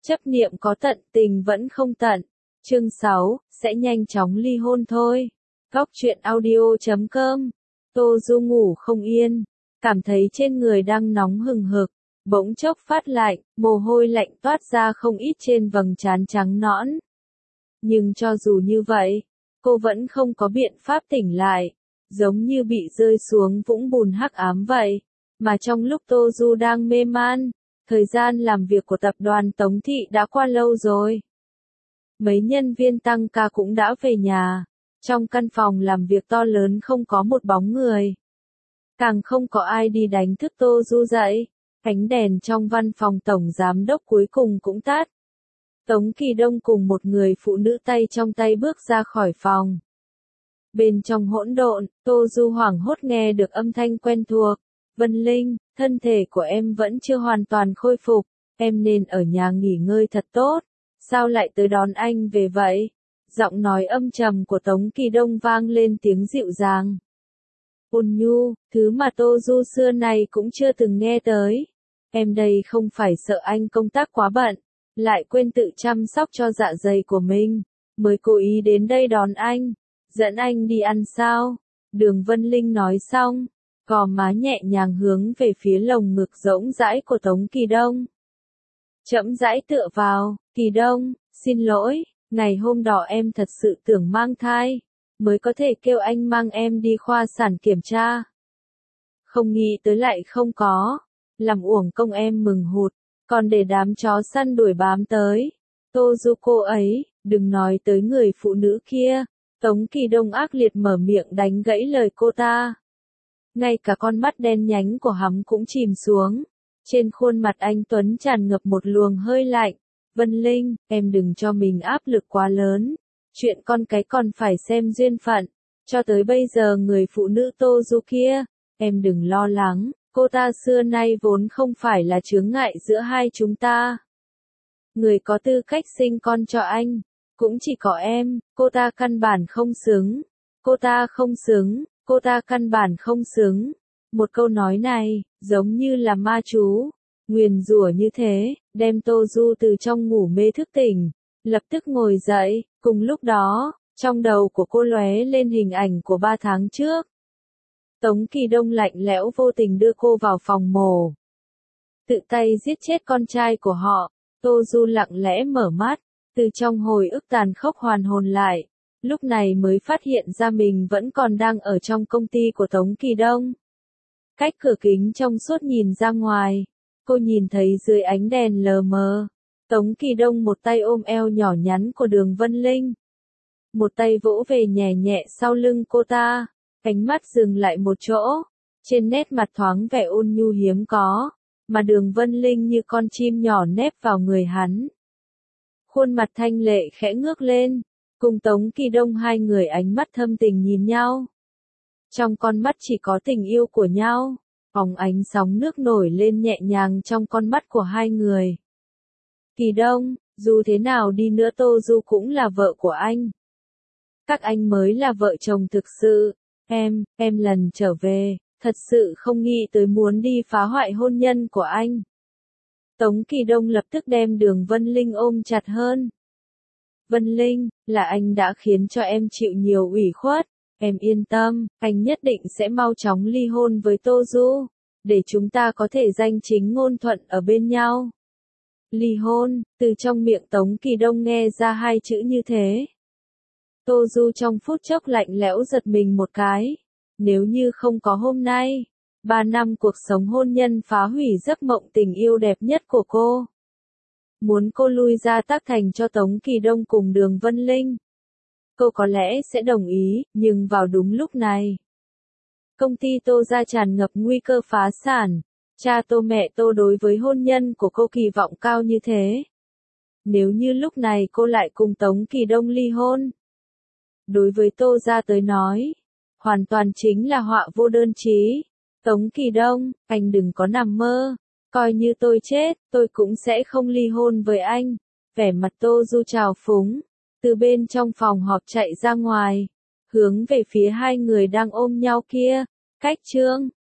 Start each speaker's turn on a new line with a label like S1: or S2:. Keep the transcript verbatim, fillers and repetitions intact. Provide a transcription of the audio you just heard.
S1: Chấp niệm có tận, tình vẫn không tận. Chương sáu, sẽ nhanh chóng ly hôn thôi. Góc truyện audio chấm com. Tô Du ngủ không yên, cảm thấy trên người đang nóng hừng hực, bỗng chốc phát lạnh, mồ hôi lạnh toát ra không ít trên vầng trán trắng nõn. Nhưng cho dù như vậy, cô vẫn không có biện pháp tỉnh lại, giống như bị rơi xuống vũng bùn hắc ám vậy. Mà trong lúc Tô Du đang mê man, thời gian làm việc của tập đoàn Tống Thị đã qua lâu rồi. Mấy nhân viên tăng ca cũng đã về nhà. Trong căn phòng làm việc to lớn không có một bóng người. Càng không có ai đi đánh thức Tô Du dậy. Ánh đèn trong văn phòng tổng giám đốc cuối cùng cũng tắt. Tống Kỳ Đông cùng một người phụ nữ tay trong tay bước ra khỏi phòng. Bên trong hỗn độn, Tô Du hoảng hốt nghe được âm thanh quen thuộc. Vân Linh, thân thể của em vẫn chưa hoàn toàn khôi phục. Em nên ở nhà nghỉ ngơi thật tốt. Sao lại tới đón anh về vậy? Giọng nói âm trầm của Tống Kỳ Đông vang lên tiếng dịu dàng. Ôn nhu, thứ mà Tô Du xưa này cũng chưa từng nghe tới. Em đây không phải sợ anh công tác quá bận, lại quên tự chăm sóc cho dạ dày của mình, mới cố ý đến đây đón anh, dẫn anh đi ăn sao? Đường Vân Linh nói xong, gò má nhẹ nhàng hướng về phía lồng ngực rỗng rãi của Tống Kỳ Đông. Chậm rãi tựa vào, Kỳ Đông, xin lỗi. Ngày hôm đó em thật sự tưởng mang thai, mới có thể kêu anh mang em đi khoa sản kiểm tra. Không nghĩ tới lại không có, làm uổng công em mừng hụt, còn để đám chó săn đuổi bám tới. Tô Du cô ấy, đừng nói tới người phụ nữ kia. Tống Kỳ Đông ác liệt mở miệng đánh gãy lời cô ta. Ngay cả con mắt đen nhánh của hắn cũng chìm xuống. Trên khuôn mặt anh Tuấn tràn ngập một luồng hơi lạnh. Vân Linh, em đừng cho mình áp lực quá lớn. Chuyện con cái còn phải xem duyên phận. Cho tới bây giờ người phụ nữ Tô Du kia, em đừng lo lắng, cô ta xưa nay vốn không phải là chướng ngại giữa hai chúng ta. Người có tư cách sinh con cho anh, cũng chỉ có em, cô ta căn bản không xứng. Cô ta không xứng, cô ta căn bản không xứng. Một câu nói này, giống như là ma chú. Nguyền rủa như thế, đem Tô Du từ trong ngủ mê thức tỉnh, lập tức ngồi dậy, cùng lúc đó, trong đầu của cô lóe lên hình ảnh của ba tháng trước. Tống Kỳ Đông lạnh lẽo vô tình đưa cô vào phòng mổ. Tự tay giết chết con trai của họ, Tô Du lặng lẽ mở mắt, từ trong hồi ức tàn khốc hoàn hồn lại, lúc này mới phát hiện ra mình vẫn còn đang ở trong công ty của Tống Kỳ Đông. Cách cửa kính trong suốt nhìn ra ngoài. Cô nhìn thấy dưới ánh đèn lờ mờ, Tống Kỳ Đông một tay ôm eo nhỏ nhắn của Đường Vân Linh. Một tay vỗ về nhẹ nhẹ sau lưng cô ta, ánh mắt dừng lại một chỗ, trên nét mặt thoáng vẻ ôn nhu hiếm có, mà Đường Vân Linh như con chim nhỏ nép vào người hắn. Khuôn mặt thanh lệ khẽ ngước lên, cùng Tống Kỳ Đông hai người ánh mắt thâm tình nhìn nhau. Trong con mắt chỉ có tình yêu của nhau. Phóng ánh sóng nước nổi lên nhẹ nhàng trong con mắt của hai người. Kỳ Đông, dù thế nào đi nữa Tô Du cũng là vợ của anh. Các anh mới là vợ chồng thực sự. Em, em lần trở về, thật sự không nghĩ tới muốn đi phá hoại hôn nhân của anh. Tống Kỳ Đông lập tức đem Đường Vân Linh ôm chặt hơn. Vân Linh, là anh đã khiến cho em chịu nhiều ủy khuất. Em yên tâm, anh nhất định sẽ mau chóng ly hôn với Tô Du, để chúng ta có thể danh chính ngôn thuận ở bên nhau. Ly hôn, từ trong miệng Tống Kỳ Đông nghe ra hai chữ như thế. Tô Du trong phút chốc lạnh lẽo giật mình một cái. Nếu như không có hôm nay, ba năm cuộc sống hôn nhân phá hủy giấc mộng tình yêu đẹp nhất của cô. Muốn cô lui ra tác thành cho Tống Kỳ Đông cùng Đường Vân Linh. Cô có lẽ sẽ đồng ý, nhưng vào đúng lúc này. Công ty Tô gia tràn ngập nguy cơ phá sản. Cha Tô mẹ Tô đối với hôn nhân của cô kỳ vọng cao như thế. Nếu như lúc này cô lại cùng Tống Kỳ Đông ly hôn. Đối với Tô gia tới nói, hoàn toàn chính là họa vô đơn chí. Tống Kỳ Đông, anh đừng có nằm mơ. Coi như tôi chết, tôi cũng sẽ không ly hôn với anh. Vẻ mặt Tô Du trào phúng. Từ bên trong phòng họp chạy ra ngoài, hướng về phía hai người đang ôm nhau kia. Cách chương